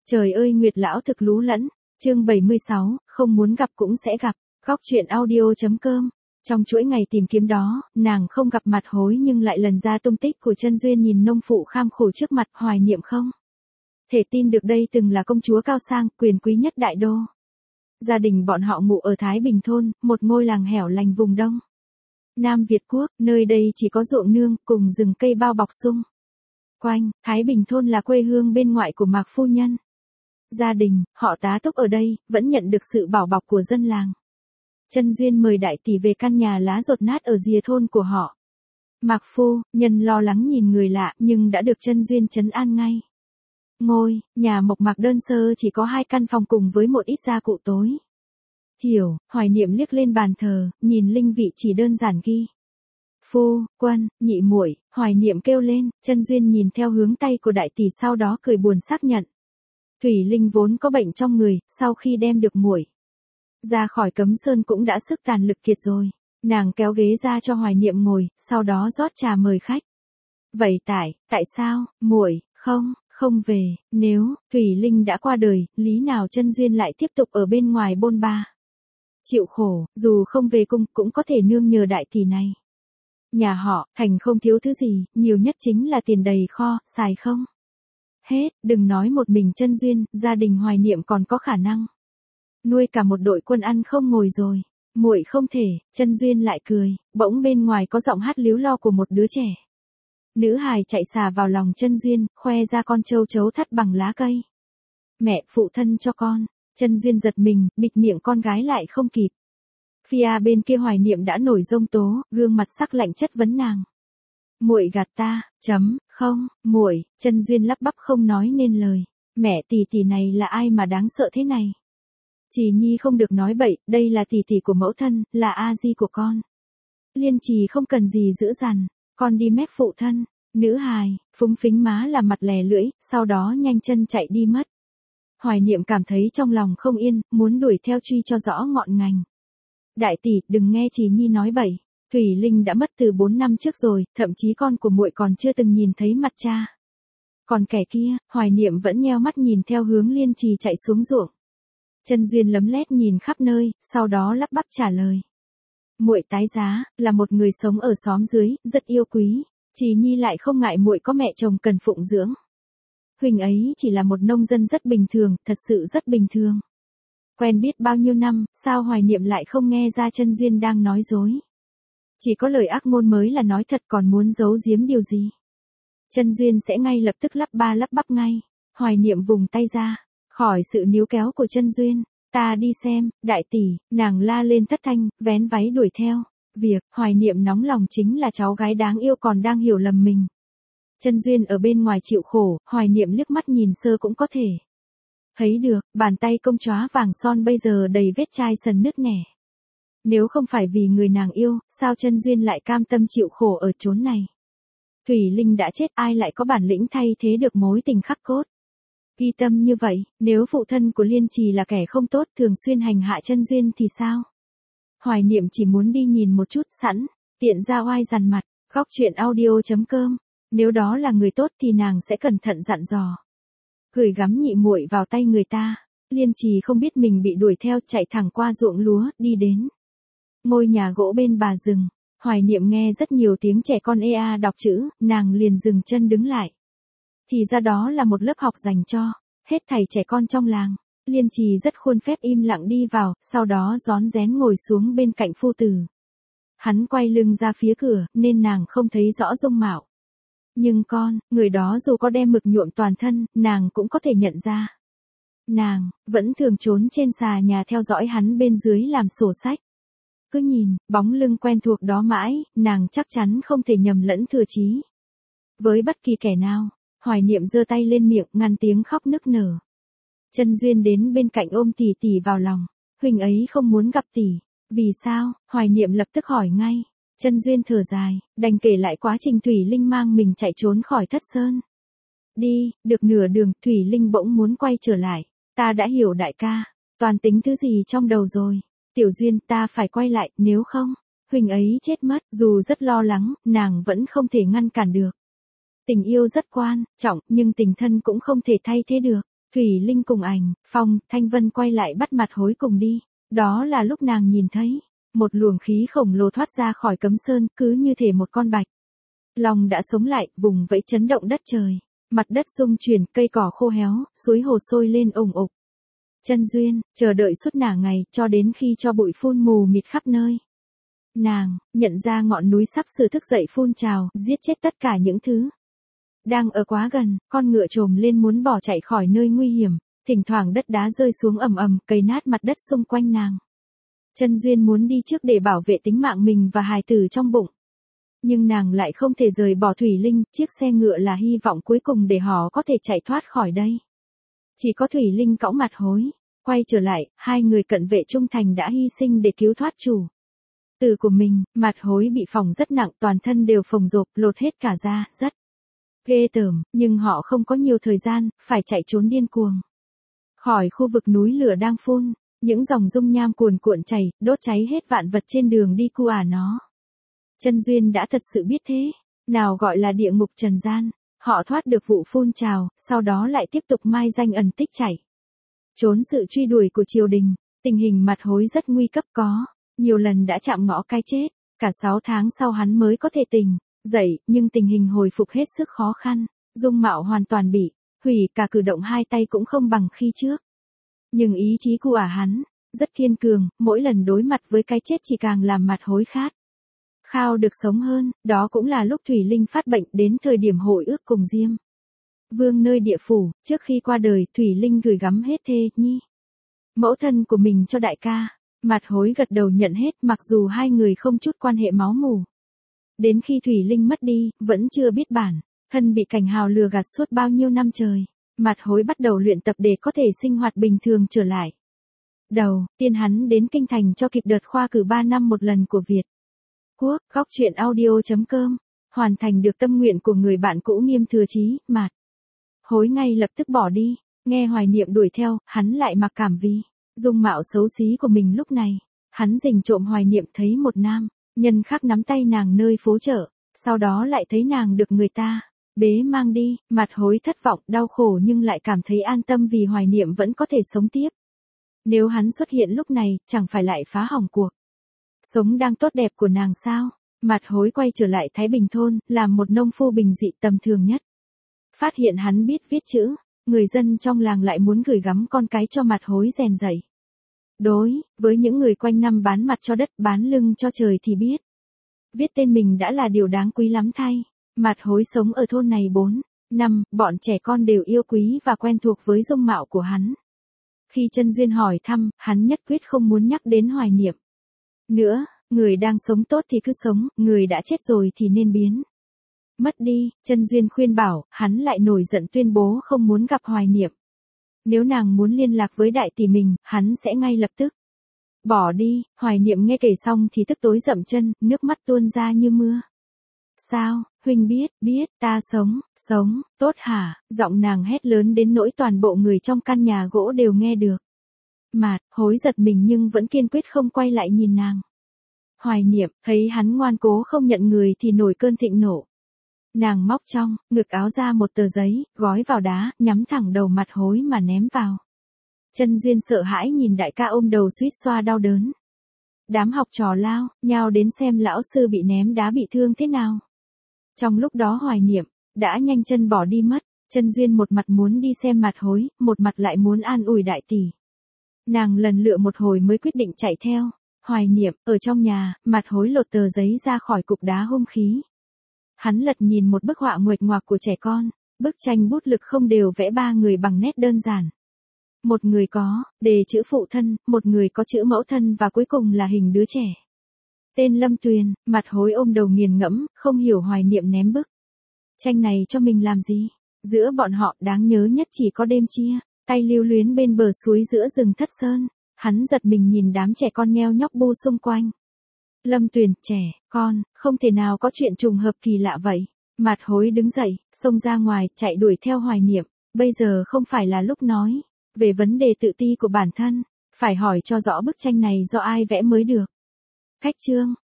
Trời ơi Nguyệt lão thực lú lẫn, chương 76, không muốn gặp cũng sẽ gặp, góc truyện audio.com. Trong chuỗi ngày tìm kiếm đó, nàng không gặp mặt hối nhưng lại lần ra tung tích của Chân Duyên nhìn nông phụ kham khổ trước mặt hoài niệm không. Thể tin được đây từng là công chúa cao sang, quyền quý nhất đại đô. Gia đình bọn họ ngụ ở Thái Bình Thôn, một ngôi làng hẻo lánh vùng đông Nam Việt Quốc, nơi đây chỉ có ruộng nương cùng rừng cây bao bọc xung quanh. Thái Bình Thôn là quê hương bên ngoại của Mạc phu nhân. Gia đình, họ tá túc ở đây, vẫn nhận được sự bảo bọc của dân làng. Chân Duyên mời đại tỷ về căn nhà lá dột nát ở rìa thôn của họ. Mạc phu nhân lo lắng nhìn người lạ nhưng đã được Chân Duyên trấn an ngay. Ngôi nhà mộc mạc đơn sơ chỉ có 2 căn phòng cùng với một ít gia cụ tối. Hiểu, hoài niệm liếc lên bàn thờ, nhìn linh vị chỉ đơn giản ghi. Phu, quân, nhị muội, hoài niệm kêu lên, Chân Duyên nhìn theo hướng tay của đại tỷ sau đó cười buồn xác nhận. Thủy Linh vốn có bệnh trong người, sau khi đem được muội ra khỏi Cấm Sơn cũng đã sức tàn lực kiệt rồi. Nàng kéo ghế ra cho hoài niệm ngồi, sau đó rót trà mời khách. Vậy tại sao, muội không về, nếu Thủy Linh đã qua đời, lý nào Chân Duyên lại tiếp tục ở bên ngoài bôn ba. Chịu khổ, dù không về cung cũng có thể nương nhờ đại tỷ này. Nhà họ, thành không thiếu thứ gì, nhiều nhất chính là tiền đầy kho, xài không hết, đừng nói một mình Chân Duyên, gia đình hoài niệm còn có khả năng nuôi cả một đội quân ăn không ngồi rồi. Muội không thể, Chân Duyên lại cười, bỗng bên ngoài có giọng hát líu lo của một đứa trẻ. Nữ hài chạy xà vào lòng Chân Duyên, khoe ra con trâu chấu thắt bằng lá cây. Mẹ phụ thân cho con. Chân Duyên giật mình, bịt miệng con gái lại không kịp. Phía bên kia hoài niệm đã nổi giông tố, gương mặt sắc lạnh chất vấn nàng. Muội gạt ta, không, muội, Chân Duyên lắp bắp không nói nên lời. Mẹ tỷ này là ai mà đáng sợ thế này? Trì Nhi không được nói bậy, đây là tỷ của mẫu thân, là a di của con. Liên Trì không cần gì giữ dằn, con đi mép phụ thân. Nữ hài, phúng phính má làm mặt lè lưỡi, sau đó nhanh chân chạy đi mất. Hoài niệm cảm thấy trong lòng không yên, muốn đuổi theo truy cho rõ ngọn ngành. Đại tỷ, đừng nghe Trì Nhi nói bậy. Thủy Linh đã mất từ 4 năm trước rồi, thậm chí con của muội còn chưa từng nhìn thấy mặt cha. Còn kẻ kia, hoài niệm vẫn nheo mắt nhìn theo hướng Liên Trì chạy xuống ruộng. Chân Duyên lấm lét nhìn khắp nơi, sau đó lắp bắp trả lời. Muội tái giá, là một người sống ở xóm dưới, rất yêu quý. Trì Nhi lại không ngại muội có mẹ chồng cần phụng dưỡng. Huỳnh ấy chỉ là một nông dân rất bình thường, thật sự rất bình thường. Quen biết bao nhiêu năm, sao hoài niệm lại không nghe ra Chân Duyên đang nói dối. Chỉ có lời ác ngôn mới là nói thật, còn muốn giấu giếm điều gì. Chân Duyên sẽ ngay lập tức lắp bắp ngay. Hoài niệm vùng tay ra, khỏi sự níu kéo của Chân Duyên. Ta đi xem, đại tỷ, nàng la lên thất thanh, vén váy đuổi theo. Việc, hoài niệm nóng lòng chính là cháu gái đáng yêu còn đang hiểu lầm mình. Chân Duyên ở bên ngoài chịu khổ, hoài niệm liếc mắt nhìn sơ cũng có thể thấy được, bàn tay công chóa vàng son bây giờ đầy vết chai sần nứt nẻ. Nếu không phải vì người nàng yêu, sao Chân Duyên lại cam tâm chịu khổ ở chốn này? Thủy Linh đã chết, ai lại có bản lĩnh thay thế được mối tình khắc cốt? Ghi tâm như vậy, nếu phụ thân của Liên Trì là kẻ không tốt thường xuyên hành hạ Chân Duyên thì sao? Hoài niệm chỉ muốn đi nhìn một chút sẵn, tiện ra oai dằn mặt, góc truyện audio.com. Nếu đó là người tốt thì nàng sẽ cẩn thận dặn dò. Gửi gắm nhị muội vào tay người ta. Liên Trì không biết mình bị đuổi theo, chạy thẳng qua ruộng lúa, đi đến ngôi nhà gỗ bên bà rừng. Hoài niệm nghe rất nhiều tiếng trẻ con ea đọc chữ, nàng liền dừng chân đứng lại. Thì ra đó là một lớp học dành cho hết thảy trẻ con trong làng. Liên Trì rất khuôn phép im lặng đi vào, sau đó rón rén ngồi xuống bên cạnh phu tử. Hắn quay lưng ra phía cửa, nên nàng không thấy rõ dung mạo. Nhưng người đó dù có đem mực nhuộm toàn thân, nàng cũng có thể nhận ra. Nàng vẫn thường trốn trên xà nhà theo dõi hắn bên dưới làm sổ sách. Cứ nhìn, bóng lưng quen thuộc đó mãi, nàng chắc chắn không thể nhầm lẫn thừa chí với bất kỳ kẻ nào. Hoài niệm giơ tay lên miệng, ngăn tiếng khóc nức nở. Chân Duyên đến bên cạnh ôm tỷ vào lòng. Huỳnh ấy không muốn gặp tỷ. Vì sao? Hoài niệm lập tức hỏi ngay. Chân Duyên thở dài, đành kể lại quá trình Thủy Linh mang mình chạy trốn khỏi Thất Sơn. Đi, được nửa đường, Thủy Linh bỗng muốn quay trở lại. Ta đã hiểu đại ca, toàn tính thứ gì trong đầu rồi. Tiểu Duyên, ta phải quay lại, nếu không, Huỳnh ấy chết mất. Dù rất lo lắng, nàng vẫn không thể ngăn cản được. Tình yêu rất quan trọng, nhưng tình thân cũng không thể thay thế được. Thủy Linh cùng Ảnh, Phong, Thanh Vân quay lại bắt Mặt Hối cùng đi. Đó là lúc nàng nhìn thấy, một luồng khí khổng lồ thoát ra khỏi cấm sơn, cứ như thể một con bạch long đã sống lại, vùng vẫy chấn động đất trời. Mặt đất rung chuyển, cây cỏ khô héo, suối hồ sôi lên ùng ục. Chân Duyên, chờ đợi suốt nửa ngày, cho đến khi cho bụi phun mù mịt khắp nơi. Nàng, nhận ra ngọn núi sắp sửa thức dậy phun trào, giết chết tất cả những thứ đang ở quá gần, con ngựa trồm lên muốn bỏ chạy khỏi nơi nguy hiểm, thỉnh thoảng đất đá rơi xuống ầm ầm, cày nát mặt đất xung quanh nàng. Chân Duyên muốn đi trước để bảo vệ tính mạng mình và hài tử trong bụng. Nhưng nàng lại không thể rời bỏ Thủy Linh, chiếc xe ngựa là hy vọng cuối cùng để họ có thể chạy thoát khỏi đây. Chỉ có Thủy Linh cõng Mặt Hối, quay trở lại, hai người cận vệ trung thành đã hy sinh để cứu thoát chủ tử của mình. Mặt Hối bị phỏng rất nặng, toàn thân đều phồng rộp, lột hết cả da, rất ghê tởm, nhưng họ không có nhiều thời gian, phải chạy trốn điên cuồng. Khỏi khu vực núi lửa đang phun, những dòng dung nham cuồn cuộn chảy, đốt cháy hết vạn vật trên đường đi nó. Chân Duyên đã thật sự biết thế, nào gọi là địa ngục trần gian, họ thoát được vụ phun trào, sau đó lại tiếp tục mai danh ẩn tích chạy trốn sự truy đuổi của triều đình. Tình hình Mặt Hối rất nguy cấp, có nhiều lần đã chạm ngõ cái chết, cả 6 tháng sau hắn mới có thể tỉnh dậy, nhưng tình hình hồi phục hết sức khó khăn, dung mạo hoàn toàn bị hủy, cả cử động hai tay cũng không bằng khi trước. Nhưng ý chí của hắn rất kiên cường, mỗi lần đối mặt với cái chết chỉ càng làm Mặt Hối khát khao được sống hơn. Đó cũng là lúc Thủy Linh phát bệnh, đến thời điểm hội ước cùng Diêm Vương nơi địa phủ. Trước khi qua đời, Thủy Linh gửi gắm hết thê nhi mẫu thân của mình cho đại ca. Mặt Hối gật đầu nhận hết, mặc dù hai người không chút quan hệ máu mủ. Đến khi Thủy Linh mất đi, vẫn chưa biết bản thân bị Cảnh Hào lừa gạt suốt bao nhiêu năm trời. Mặt Hối bắt đầu luyện tập để có thể sinh hoạt bình thường trở lại. Đầu tiên hắn đến kinh thành cho kịp đợt khoa cử 3 năm một lần của Việt Quốc. Góc truyện audio.com hoàn thành được tâm nguyện của người bạn cũ Nghiêm Thừa Chí. Mặt Hối ngay lập tức bỏ đi, nghe Hoài Niệm đuổi theo, hắn lại mặc cảm vì dung mạo xấu xí của mình lúc này. Hắn rình trộm Hoài Niệm thấy một nam nhân khác nắm tay nàng nơi phố chợ, sau đó lại thấy nàng được người ta bế mang đi. Mặt Hối thất vọng, đau khổ nhưng lại cảm thấy an tâm vì Hoài Niệm vẫn có thể sống tiếp. Nếu hắn xuất hiện lúc này, chẳng phải lại phá hỏng cuộc sống đang tốt đẹp của nàng sao? Mặt Hối quay trở lại Thái Bình thôn, làm một nông phu bình dị tầm thường nhất. Phát hiện hắn biết viết chữ, người dân trong làng lại muốn gửi gắm con cái cho Mặt Hối rèn dạy. Đối với những người quanh năm bán mặt cho đất, bán lưng cho trời thì biết viết tên mình đã là điều đáng quý lắm thay. Mặt Hối sống ở thôn này 4 năm, bọn trẻ con đều yêu quý và quen thuộc với dung mạo của hắn. Khi Chân Duyên hỏi thăm, hắn nhất quyết không muốn nhắc đến Hoài Niệm nữa. Người đang sống tốt thì cứ sống, người đã chết rồi thì nên biến mất đi. Chân Duyên khuyên bảo, hắn lại nổi giận tuyên bố không muốn gặp Hoài Niệm. Nếu nàng muốn liên lạc với đại tỷ mình, hắn sẽ ngay lập tức bỏ đi. Hoài Niệm nghe kể xong thì tức tối dậm chân, nước mắt tuôn ra như mưa. Sao, huynh biết, ta sống, tốt hả? Giọng nàng hét lớn đến nỗi toàn bộ người trong căn nhà gỗ đều nghe được. Mặt Hối giật mình nhưng vẫn kiên quyết không quay lại nhìn nàng. Hoài Niệm, thấy hắn ngoan cố không nhận người thì nổi cơn thịnh nộ. Nàng móc trong ngực áo ra một tờ giấy, gói vào đá, nhắm thẳng đầu Mặt Hối mà ném vào. Chân Duyên sợ hãi nhìn đại ca ôm đầu suýt xoa đau đớn. Đám học trò lao nhao đến xem lão sư bị ném đá bị thương thế nào. Trong lúc đó Hoài Niệm đã nhanh chân bỏ đi mất. Chân Duyên một mặt muốn đi xem Mặt Hối, một mặt lại muốn an ủi đại tỷ. Nàng lần lựa một hồi mới quyết định chạy theo. Hoài Niệm, ở trong nhà, Mặt Hối lột tờ giấy ra khỏi cục đá hung khí. Hắn lật nhìn một bức họa nguệch ngoạc của trẻ con. Bức tranh bút lực không đều vẽ 3 người bằng nét đơn giản. Một người có đề chữ phụ thân, một người có chữ mẫu thân và cuối cùng là hình đứa trẻ tên Lâm Tuyền. Mặt Hối ôm đầu nghiền ngẫm, không hiểu Hoài Niệm ném bức tranh này cho mình làm gì. Giữa bọn họ đáng nhớ nhất chỉ có đêm chia tay lưu luyến bên bờ suối giữa rừng Thất Sơn. Hắn giật mình nhìn đám trẻ con nheo nhóc bu xung quanh. Lâm Tuyền, trẻ con, không thể nào có chuyện trùng hợp kỳ lạ vậy. Mặt Hối đứng dậy, xông ra ngoài, chạy đuổi theo Hoài Niệm. Bây giờ không phải là lúc nói về vấn đề tự ti của bản thân, phải hỏi cho rõ bức tranh này do ai vẽ mới được. Khách trương,